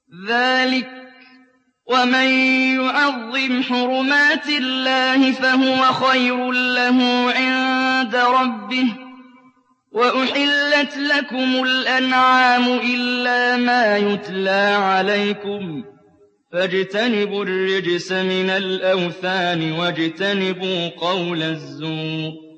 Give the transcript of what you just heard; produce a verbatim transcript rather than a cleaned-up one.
ذَٰلِكَ وَمَن يُعَظِّمْ حُرُمَاتِ اللَّهِ فَهُوَ خَيْرٌ لَّهُ عِندَ رَبِّهِ ۗ وَأُحِلَّتْ لَكُمُ الْأَنْعَامُ إِلَّا مَا يُتْلَىٰ عَلَيْكُمْ ۖ فَاجْتَنِبُوا الرِّجْسَ مِنَ الْأَوْثَانِ وَاجْتَنِبُوا قَوْلَ الزُّورِ